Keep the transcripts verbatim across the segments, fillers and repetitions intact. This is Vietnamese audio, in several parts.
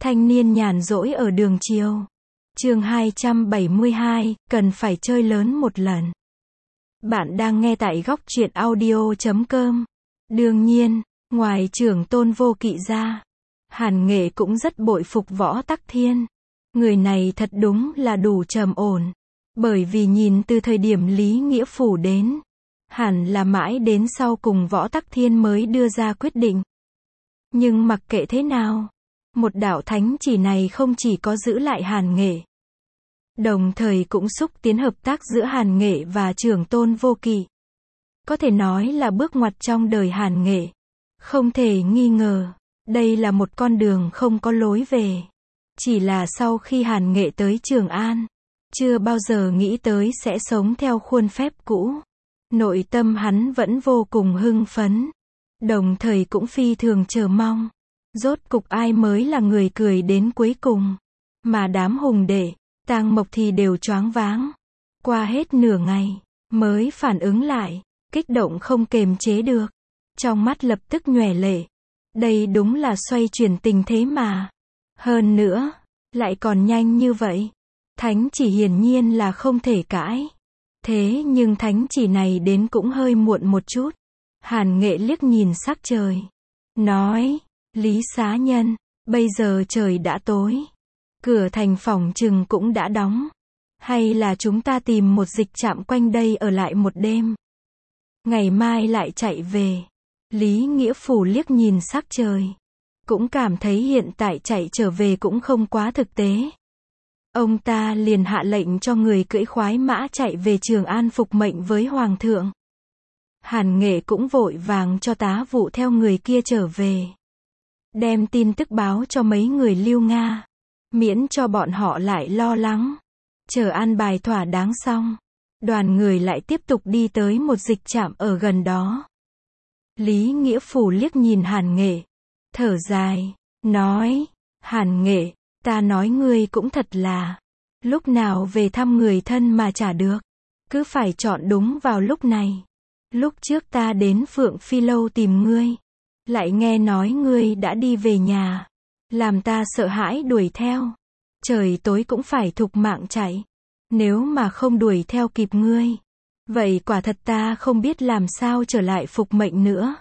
Thanh niên nhàn rỗi ở đường chiều. Chương hai trăm bảy mươi hai, cần phải chơi lớn một lần. Bạn đang nghe tại góc truyện audio chấm com. Đương nhiên, ngoài trưởng Tôn Vô Kỵ ra, Hàn Nghệ cũng rất bội phục Võ Tắc Thiên. Người này thật đúng là đủ trầm ổn. Bởi vì nhìn từ thời điểm Lý Nghĩa Phủ đến, hẳn là mãi đến sau cùng Võ Tắc Thiên mới đưa ra quyết định. Nhưng mặc kệ thế nào, một đạo thánh chỉ này không chỉ có giữ lại Hàn Nghệ, đồng thời cũng xúc tiến hợp tác giữa Hàn Nghệ và trưởng Tôn Vô Kỵ. Có thể nói là bước ngoặt trong đời Hàn Nghệ. Không thể nghi ngờ, đây là một con đường không có lối về. Chỉ là sau khi Hàn Nghệ tới Trường An, chưa bao giờ nghĩ tới sẽ sống theo khuôn phép cũ. Nội tâm hắn vẫn vô cùng hưng phấn, đồng thời cũng phi thường chờ mong. Rốt cục ai mới là người cười đến cuối cùng. Mà đám hùng đệ, Tang Mộc thì đều choáng váng. Qua hết nửa ngày, mới phản ứng lại, kích động không kềm chế được. Trong mắt lập tức nhòe lệ. Đây đúng là xoay chuyển tình thế mà. Hơn nữa, lại còn nhanh như vậy. Thánh chỉ hiển nhiên là không thể cãi. Thế nhưng thánh chỉ này đến cũng hơi muộn một chút. Hàn Nghệ liếc nhìn sắc trời, nói, Lý Xá Nhân, bây giờ trời đã tối. Cửa thành phỏng chừng cũng đã đóng. Hay là chúng ta tìm một dịch trạm quanh đây ở lại một đêm. Ngày mai lại chạy về. Lý Nghĩa Phủ liếc nhìn sắc trời. Cũng cảm thấy hiện tại chạy trở về cũng không quá thực tế. Ông ta liền hạ lệnh cho người cưỡi khoái mã chạy về Trường An phục mệnh với Hoàng thượng. Hàn Nghệ cũng vội vàng cho tá vụ theo người kia trở về. Đem tin tức báo cho mấy người Lưu Nga. Miễn cho bọn họ lại lo lắng. Chờ an bài thỏa đáng xong. Đoàn người lại tiếp tục đi tới một dịch trạm ở gần đó. Lý Nghĩa Phủ liếc nhìn Hàn Nghệ. Thở dài. Nói. Hàn Nghệ, ta nói ngươi cũng thật là. Lúc nào về thăm người thân mà chả được. Cứ phải chọn đúng vào lúc này. Lúc trước ta đến Phượng Phi Lâu tìm ngươi. Lại nghe nói ngươi đã đi về nhà. Làm ta sợ hãi đuổi theo. Trời tối cũng phải thục mạng chạy. Nếu mà không đuổi theo kịp ngươi, vậy quả thật ta không biết làm sao trở lại phục mệnh nữa.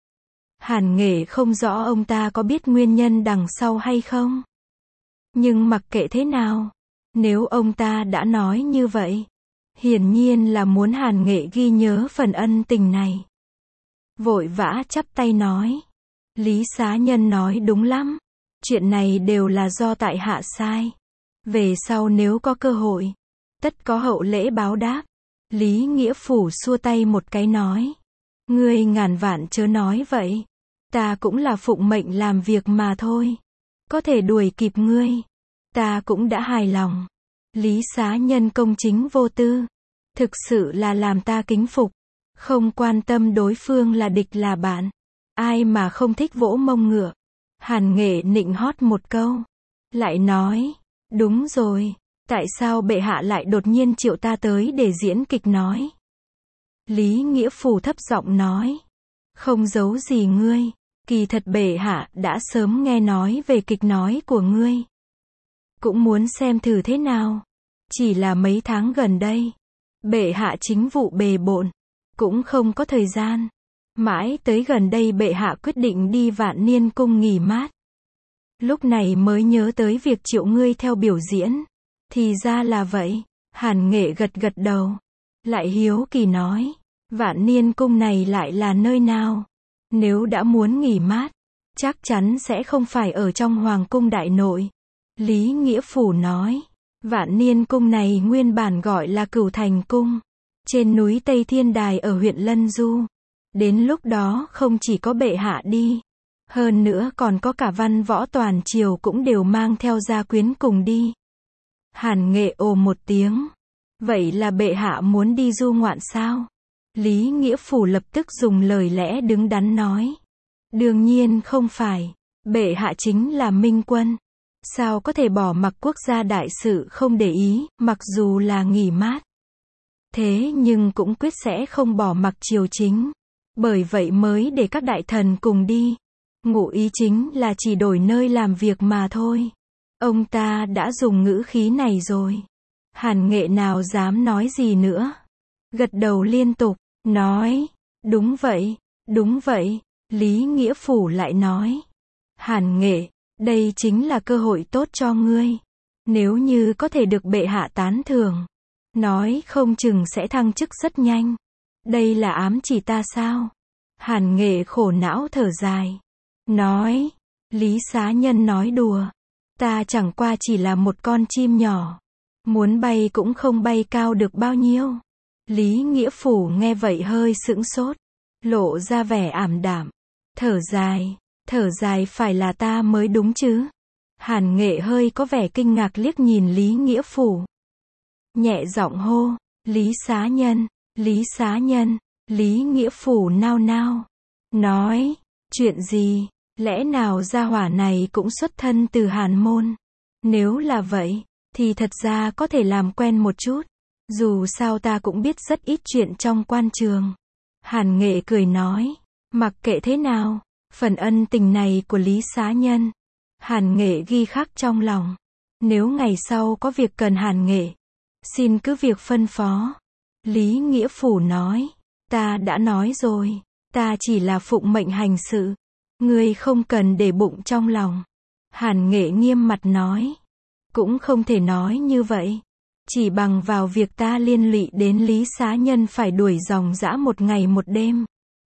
Hàn Nghệ không rõ ông ta có biết nguyên nhân đằng sau hay không. Nhưng mặc kệ thế nào, nếu ông ta đã nói như vậy, hiển nhiên là muốn Hàn Nghệ ghi nhớ phần ân tình này. Vội vã chắp tay nói, Lý Xá Nhân nói đúng lắm. Chuyện này đều là do tại hạ sai. Về sau nếu có cơ hội, tất có hậu lễ báo đáp. Lý Nghĩa Phủ xua tay một cái nói, ngươi ngàn vạn chớ nói vậy. Ta cũng là phụng mệnh làm việc mà thôi. Có thể đuổi kịp ngươi, ta cũng đã hài lòng. Lý Xá Nhân công chính vô tư, thực sự là làm ta kính phục. Không quan tâm đối phương là địch là bạn. Ai mà không thích vỗ mông ngựa. Hàn Nghệ nịnh hót một câu. Lại nói, đúng rồi, tại sao bệ hạ lại đột nhiên triệu ta tới để diễn kịch nói? Lý Nghĩa Phủ thấp giọng nói, không giấu gì ngươi, kỳ thật bệ hạ đã sớm nghe nói về kịch nói của ngươi. Cũng muốn xem thử thế nào. Chỉ là mấy tháng gần đây, bệ hạ chính vụ bề bộn, cũng không có thời gian. Mãi tới gần đây bệ hạ quyết định đi Vạn Niên Cung nghỉ mát. Lúc này mới nhớ tới việc triệu ngươi theo biểu diễn. Thì ra là vậy. Hàn Nghệ gật gật đầu. Lại hiếu kỳ nói, Vạn Niên Cung này lại là nơi nào? Nếu đã muốn nghỉ mát, chắc chắn sẽ không phải ở trong Hoàng cung đại nội. Lý Nghĩa Phủ nói, Vạn Niên Cung này nguyên bản gọi là Cửu Thành Cung. Trên núi Tây Thiên Đài ở huyện Lân Du. Đến lúc đó không chỉ có bệ hạ đi, hơn nữa còn có cả văn võ toàn triều cũng đều mang theo gia quyến cùng đi. Hàn Nghệ ồ một tiếng. Vậy là bệ hạ muốn đi du ngoạn sao? Lý Nghĩa Phủ lập tức dùng lời lẽ đứng đắn nói. Đương nhiên không phải. Bệ hạ chính là minh quân. Sao có thể bỏ mặc quốc gia đại sự không để ý, mặc dù là nghỉ mát. Thế nhưng cũng quyết sẽ không bỏ mặc triều chính. Bởi vậy mới để các đại thần cùng đi. Ngụ ý chính là chỉ đổi nơi làm việc mà thôi. Ông ta đã dùng ngữ khí này rồi. Hàn Nghệ nào dám nói gì nữa. Gật đầu liên tục, nói, đúng vậy, đúng vậy. Lý Nghĩa Phủ lại nói, Hàn Nghệ, đây chính là cơ hội tốt cho ngươi. Nếu như có thể được bệ hạ tán thưởng, nói không chừng sẽ thăng chức rất nhanh. Đây là ám chỉ ta sao? Hàn Nghệ khổ não thở dài. Nói, Lý Xá Nhân nói đùa. Ta chẳng qua chỉ là một con chim nhỏ. Muốn bay cũng không bay cao được bao nhiêu. Lý Nghĩa Phủ nghe vậy hơi sững sốt. Lộ ra vẻ ảm đạm. Thở dài, thở dài phải là ta mới đúng chứ. Hàn Nghệ hơi có vẻ kinh ngạc liếc nhìn Lý Nghĩa Phủ. Nhẹ giọng hô, Lý Xá Nhân, Lý Xá Nhân. Lý Nghĩa Phủ nao nao. Nói, chuyện gì? Lẽ nào gia hỏa này cũng xuất thân từ Hàn môn? Nếu là vậy, thì thật ra có thể làm quen một chút. Dù sao ta cũng biết rất ít chuyện trong quan trường. Hàn Nghệ cười nói, mặc kệ thế nào, phần ân tình này của Lý Xá Nhân, Hàn Nghệ ghi khắc trong lòng. Nếu ngày sau có việc cần Hàn Nghệ, xin cứ việc phân phó. Lý Nghĩa Phủ nói, ta đã nói rồi, ta chỉ là phụng mệnh hành sự. Ngươi không cần để bụng trong lòng. Hàn Nghệ nghiêm mặt nói, cũng không thể nói như vậy. Chỉ bằng vào việc ta liên lụy đến Lý Xá Nhân phải đuổi dòng dã một ngày một đêm,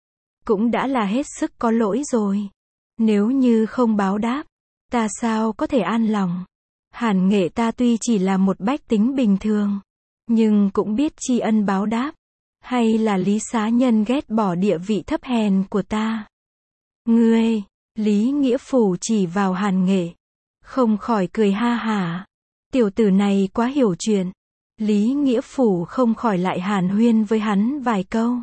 cũng đã là hết sức có lỗi rồi. Nếu như không báo đáp, ta sao có thể an lòng. Hàn Nghệ ta tuy chỉ là một bách tính bình thường, nhưng cũng biết tri ân báo đáp. Hay là Lý Xá Nhân ghét bỏ địa vị thấp hèn của ta? Ngươi, Lý Nghĩa Phủ chỉ vào Hàn Nghệ, không khỏi cười ha hả. Tiểu tử này quá hiểu chuyện. Lý Nghĩa Phủ không khỏi lại hàn huyên với hắn vài câu.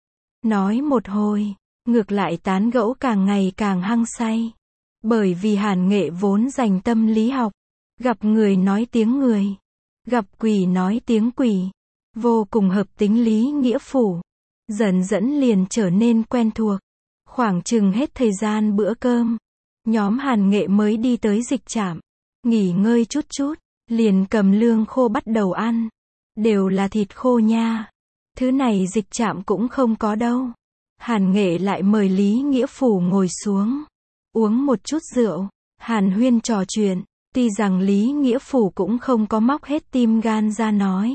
Nói một hồi, ngược lại tán gẫu càng ngày càng hăng say. Bởi vì Hàn Nghệ vốn dành tâm lý học, gặp người nói tiếng người, gặp quỷ nói tiếng quỷ, vô cùng hợp tính Lý Nghĩa Phủ. Dần dần liền trở nên quen thuộc. Khoảng chừng hết thời gian bữa cơm, nhóm Hàn Nghệ mới đi tới dịch trạm, nghỉ ngơi chút chút, liền cầm lương khô bắt đầu ăn. Đều là thịt khô nha. Thứ này dịch trạm cũng không có đâu. Hàn Nghệ lại mời Lý Nghĩa Phủ ngồi xuống, uống một chút rượu, hàn huyên trò chuyện. Tuy rằng Lý Nghĩa Phủ cũng không có móc hết tim gan ra nói,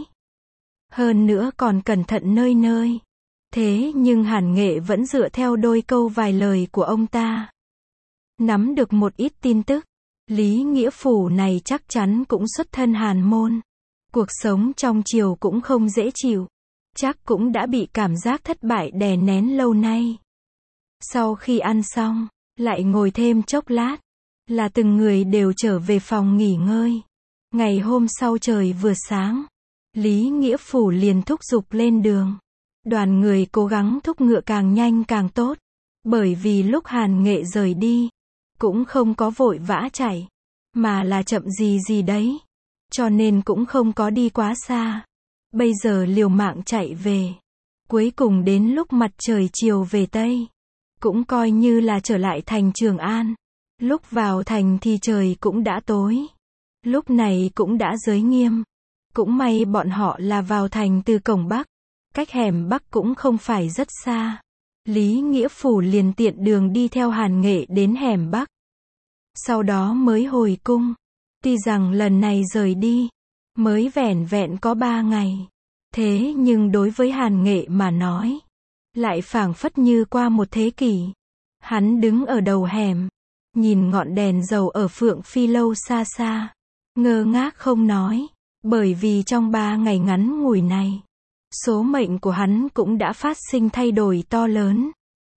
hơn nữa còn cẩn thận nơi nơi. Thế nhưng Hàn Nghệ vẫn dựa theo đôi câu vài lời của ông ta, nắm được một ít tin tức. Lý Nghĩa Phủ này chắc chắn cũng xuất thân Hàn môn. Cuộc sống trong triều cũng không dễ chịu. Chắc cũng đã bị cảm giác thất bại đè nén lâu nay. Sau khi ăn xong, lại ngồi thêm chốc lát, là từng người đều trở về phòng nghỉ ngơi. Ngày hôm sau trời vừa sáng, Lý Nghĩa Phủ liền thúc giục lên đường. Đoàn người cố gắng thúc ngựa càng nhanh càng tốt. Bởi vì lúc Hàn Nghệ rời đi, cũng không có vội vã chạy, mà là chậm gì gì đấy. Cho nên cũng không có đi quá xa. Bây giờ liều mạng chạy về. Cuối cùng đến lúc mặt trời chiều về Tây, cũng coi như là trở lại thành Trường An. Lúc vào thành thì trời cũng đã tối. Lúc này cũng đã giới nghiêm. Cũng may bọn họ là vào thành từ cổng Bắc. Cách hẻm Bắc cũng không phải rất xa. Lý Nghĩa Phủ liền tiện đường đi theo Hàn Nghệ đến hẻm Bắc. Sau đó mới hồi cung. Tuy rằng lần này rời đi, mới vẻn vẹn có ba ngày. Thế nhưng đối với Hàn Nghệ mà nói, lại phảng phất như qua một thế kỷ. Hắn đứng ở đầu hẻm, nhìn ngọn đèn dầu ở Phượng Phi Lâu xa xa, ngơ ngác không nói. Bởi vì trong ba ngày ngắn ngủi này, số mệnh của hắn cũng đã phát sinh thay đổi to lớn.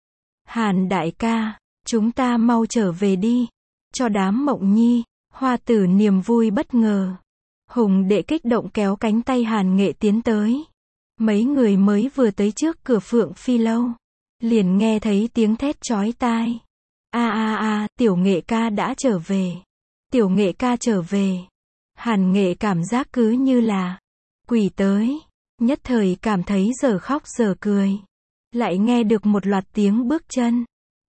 Hàn đại ca, chúng ta mau trở về đi, cho đám Mộng Nhi. Hoa Tử niềm vui bất ngờ. Hùng đệ kích động kéo cánh tay Hàn Nghệ tiến tới. Mấy người mới vừa tới trước cửa Phượng Phi Lâu, liền nghe thấy tiếng thét chói tai. A a a, Tiểu Nghệ ca đã trở về. Tiểu Nghệ ca trở về. Hàn Nghệ cảm giác cứ như là quỷ tới. Nhất thời cảm thấy giờ khóc giờ cười. Lại nghe được một loạt tiếng bước chân.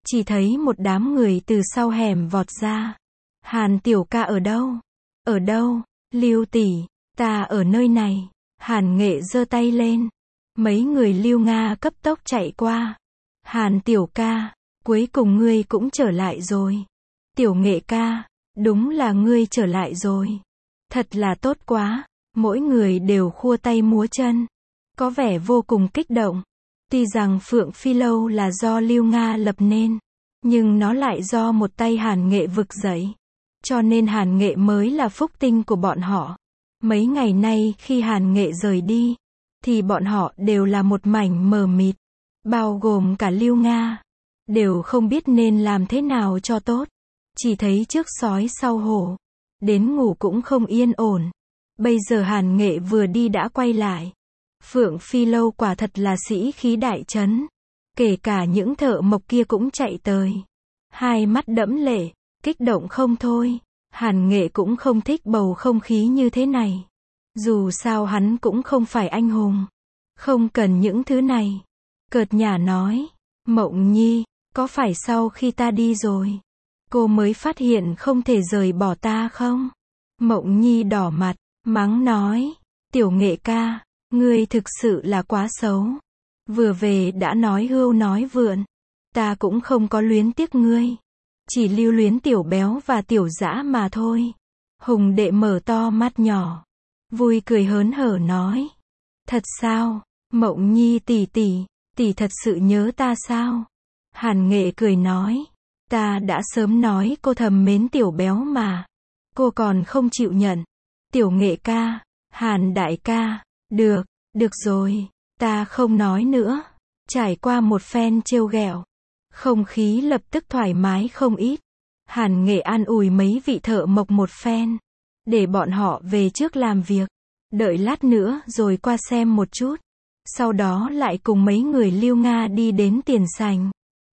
chỉ thấy một đám người từ sau hẻm vọt ra. Hàn tiểu ca ở đâu? Ở đâu? Lưu tỷ, ta ở nơi này. Hàn Nghệ giơ tay lên. Mấy người Lưu Nga cấp tốc chạy qua. Hàn tiểu ca, cuối cùng ngươi cũng trở lại rồi. Tiểu Nghệ ca, đúng là ngươi trở lại rồi. Thật là tốt quá. Mỗi người đều khua tay múa chân, có vẻ vô cùng kích động. Tuy rằng Phượng Phi Lâu là do Lưu Nga lập nên, nhưng nó lại do một tay Hàn Nghệ vực dậy. Cho nên Hàn Nghệ mới là phúc tinh của bọn họ. Mấy ngày nay khi Hàn Nghệ rời đi, thì bọn họ đều là một mảnh mờ mịt, bao gồm cả Lưu Nga. Đều không biết nên làm thế nào cho tốt. Chỉ thấy trước sói sau hổ, đến ngủ cũng không yên ổn. Bây giờ Hàn Nghệ vừa đi đã quay lại. Phượng Phi Lâu quả thật là sĩ khí đại trấn. Kể cả những thợ mộc kia cũng chạy tới. Hai mắt đẫm lệ, kích động không thôi. Hàn Nghệ cũng không thích bầu không khí như thế này. Dù sao hắn cũng không phải anh hùng. Không cần những thứ này. Cợt nhả nói. Mộng Nhi, có phải sau khi ta đi rồi, cô mới phát hiện không thể rời bỏ ta không? Mộng Nhi đỏ mặt, mắng nói. Tiểu Nghệ ca, ngươi thực sự là quá xấu. Vừa về đã nói hưu nói vượn. Ta cũng không có luyến tiếc ngươi. Chỉ lưu luyến tiểu béo và tiểu dã mà thôi. Hùng đệ mở to mắt nhỏ. Vui cười hớn hở nói. Thật sao? Mộng Nhi tỷ tỷ, tỷ thật sự nhớ ta sao? Hàn Nghệ cười nói. Ta đã sớm nói cô thầm mến tiểu béo mà. Cô còn không chịu nhận. Tiểu Nghệ ca, Hàn đại ca, được, được rồi, ta không nói nữa. Trải qua một phen trêu ghẹo, không khí lập tức thoải mái không ít. Hàn Nghệ an ủi mấy vị thợ mộc một phen, để bọn họ về trước làm việc, đợi lát nữa rồi qua xem một chút. Sau đó lại cùng mấy người Lưu Nga đi đến tiền sảnh.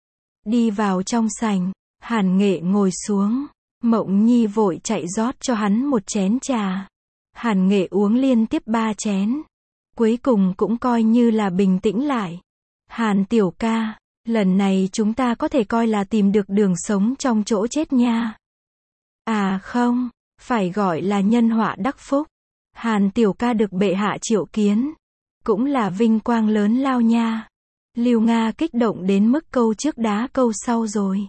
Đi vào trong sảnh, Hàn Nghệ ngồi xuống. Mộng Nhi vội chạy rót cho hắn một chén trà. Hàn Nghệ uống liên tiếp ba chén. Cuối cùng cũng coi như là bình tĩnh lại. Hàn tiểu ca, lần này chúng ta có thể coi là tìm được đường sống trong chỗ chết nha. À không, phải gọi là nhân họa đắc phúc. Hàn tiểu ca được bệ hạ triệu kiến, cũng là vinh quang lớn lao nha. Lưu Nga kích động đến mức câu trước đá câu sau rồi.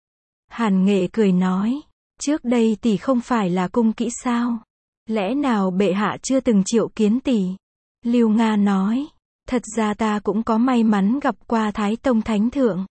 Hàn Nghệ cười nói. Trước đây tỷ không phải là cung kỹ sao? Lẽ nào bệ hạ chưa từng triệu kiến tỷ? Lưu Nga nói. Thật ra ta cũng có may mắn gặp qua Thái Tông Thánh Thượng.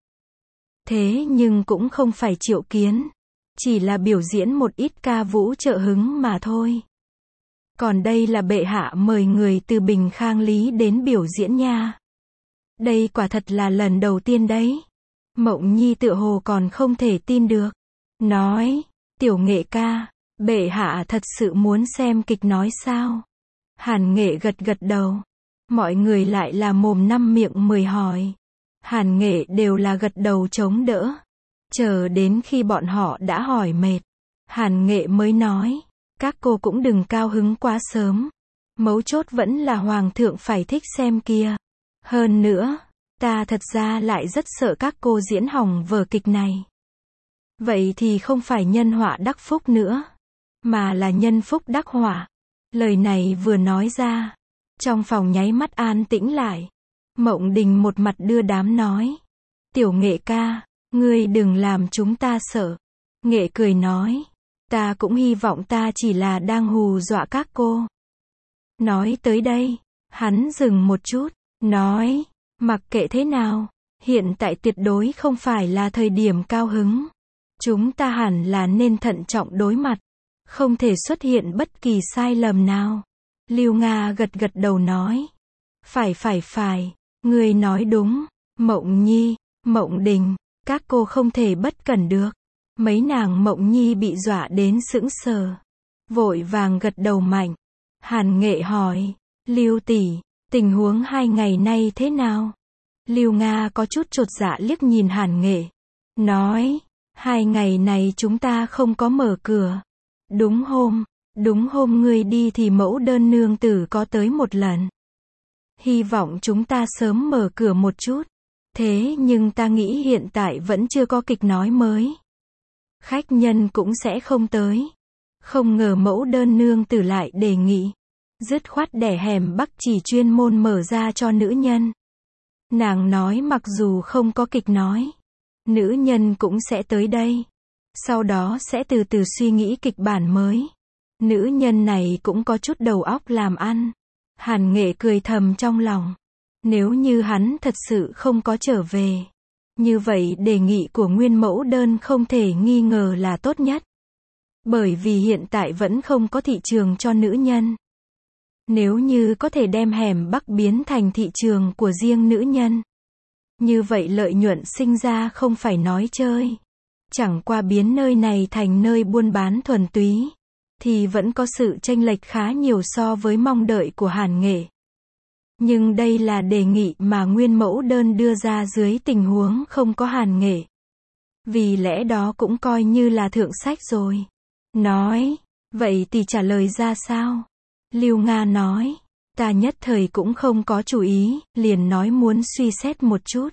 Thế nhưng cũng không phải triệu kiến. Chỉ là biểu diễn một ít ca vũ trợ hứng mà thôi. Còn đây là bệ hạ mời người từ Bình Khang Lý đến biểu diễn nha. Đây quả thật là lần đầu tiên đấy. Mộng Nhi tựa hồ còn không thể tin được. Nói. Tiểu Nghệ ca, bệ hạ thật sự muốn xem kịch nói sao? Hàn Nghệ gật gật đầu. Mọi người lại là mồm năm miệng mười hỏi. Hàn Nghệ đều là gật đầu chống đỡ. Chờ đến khi bọn họ đã hỏi mệt, Hàn Nghệ mới nói. Các cô cũng đừng cao hứng quá sớm. Mấu chốt vẫn là hoàng thượng phải thích xem kia. Hơn nữa, ta thật ra lại rất sợ các cô diễn hỏng vở kịch này. Vậy thì không phải nhân họa đắc phúc nữa, mà là nhân phúc đắc họa. Lời này vừa nói ra, trong phòng nháy mắt an tĩnh lại. Mộng Đình một mặt đưa đám nói. Tiểu Nghệ ca, ngươi đừng làm chúng ta sợ. Nghệ cười nói. Ta cũng hy vọng ta chỉ là đang hù dọa các cô. Nói tới đây, hắn dừng một chút, nói. Mặc kệ thế nào, hiện tại tuyệt đối không phải là thời điểm cao hứng. Chúng ta hẳn là nên thận trọng đối mặt. Không thể xuất hiện bất kỳ sai lầm nào. Lưu Nga gật gật đầu nói. Phải phải phải, ngươi nói đúng. Mộng Nhi, Mộng Đình, các cô không thể bất cẩn được. Mấy nàng Mộng Nhi bị dọa đến sững sờ. Vội vàng gật đầu mạnh. Hàn Nghệ hỏi. Lưu tỷ, tình huống hai ngày nay thế nào? Lưu Nga có chút chột dạ liếc nhìn Hàn Nghệ. Nói. Hai ngày này chúng ta không có mở cửa. Đúng hôm, đúng hôm ngươi đi thì mẫu đơn nương tử có tới một lần. Hy vọng chúng ta sớm mở cửa một chút. Thế nhưng ta nghĩ hiện tại vẫn chưa có kịch nói mới. Khách nhân cũng sẽ không tới. Không ngờ mẫu đơn nương tử lại đề nghị. Dứt khoát đẻ hẻm Bắc chỉ chuyên môn mở ra cho nữ nhân. Nàng nói mặc dù không có kịch nói, nữ nhân cũng sẽ tới đây. Sau đó sẽ từ từ suy nghĩ kịch bản mới. Nữ nhân này cũng có chút đầu óc làm ăn. Hàn Nghệ cười thầm trong lòng. Nếu như hắn thật sự không có trở về, như vậy đề nghị của nguyên mẫu đơn không thể nghi ngờ là tốt nhất. Bởi vì hiện tại vẫn không có thị trường cho nữ nhân. Nếu như có thể đem hẻm Bắc biến thành thị trường của riêng nữ nhân, như vậy lợi nhuận sinh ra không phải nói chơi. Chẳng qua biến nơi này thành nơi buôn bán thuần túy, thì vẫn có sự chênh lệch khá nhiều so với mong đợi của Hàn Nghệ. Nhưng đây là đề nghị mà nguyên mẫu đơn đưa ra dưới tình huống không có Hàn Nghệ. Vì lẽ đó cũng coi như là thượng sách rồi. Nói, vậy thì trả lời ra sao? Lưu Nga nói, ta nhất thời cũng không có chủ ý, liền nói muốn suy xét một chút.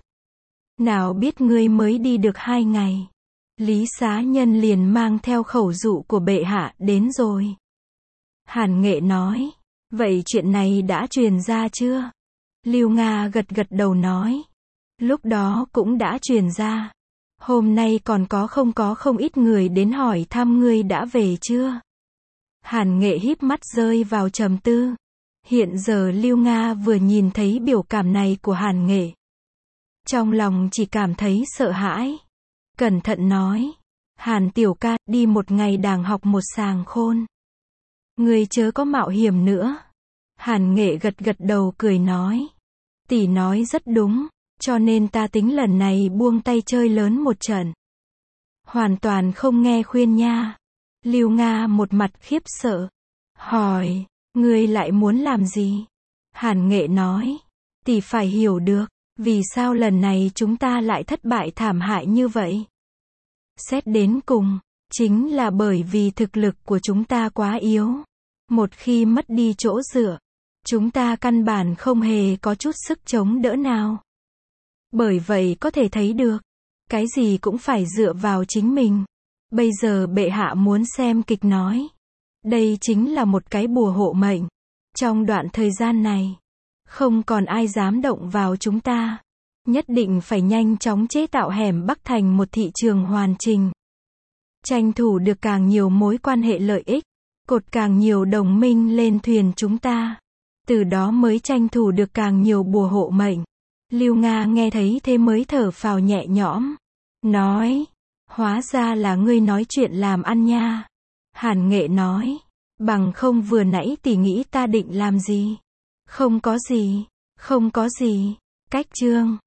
Nào biết ngươi mới đi được hai ngày. Lý Xá Nhân liền mang theo khẩu dụ của bệ hạ đến rồi. Hàn Nghệ nói, vậy chuyện này đã truyền ra chưa? Lưu Nga gật gật đầu nói, lúc đó cũng đã truyền ra. Hôm nay còn có không có không ít người đến hỏi thăm ngươi đã về chưa? Hàn Nghệ híp mắt rơi vào trầm tư. Hiện giờ Lưu Nga vừa nhìn thấy biểu cảm này của Hàn Nghệ, trong lòng chỉ cảm thấy sợ hãi. Cẩn thận nói, Hàn tiểu ca, đi một ngày đàng học một sàng khôn. Ngươi chớ có mạo hiểm nữa. Hàn Nghệ gật gật đầu cười nói, tỷ nói rất đúng, cho nên ta tính lần này buông tay chơi lớn một trận. Hoàn toàn không nghe khuyên nha. Lưu Nga một mặt khiếp sợ, hỏi, ngươi lại muốn làm gì? Hàn Nghệ nói, tỷ phải hiểu được, vì sao lần này chúng ta lại thất bại thảm hại như vậy? Xét đến cùng, chính là bởi vì thực lực của chúng ta quá yếu. Một khi mất đi chỗ dựa, chúng ta căn bản không hề có chút sức chống đỡ nào. Bởi vậy có thể thấy được, cái gì cũng phải dựa vào chính mình. Bây giờ bệ hạ muốn xem kịch nói. Đây chính là một cái bùa hộ mệnh. Trong đoạn thời gian này, không còn ai dám động vào chúng ta. Nhất định phải nhanh chóng chế tạo hẻm Bắc thành một thị trường hoàn chỉnh. Tranh thủ được càng nhiều mối quan hệ lợi ích, cột càng nhiều đồng minh lên thuyền chúng ta. Từ đó mới tranh thủ được càng nhiều bùa hộ mệnh. Lưu Nga nghe thấy thế mới thở phào nhẹ nhõm. Nói, hóa ra là ngươi nói chuyện làm ăn nha. Hàn Nghệ nói, bằng không vừa nãy tỷ nghĩ ta định làm gì? Không có gì, không có gì. Cách chương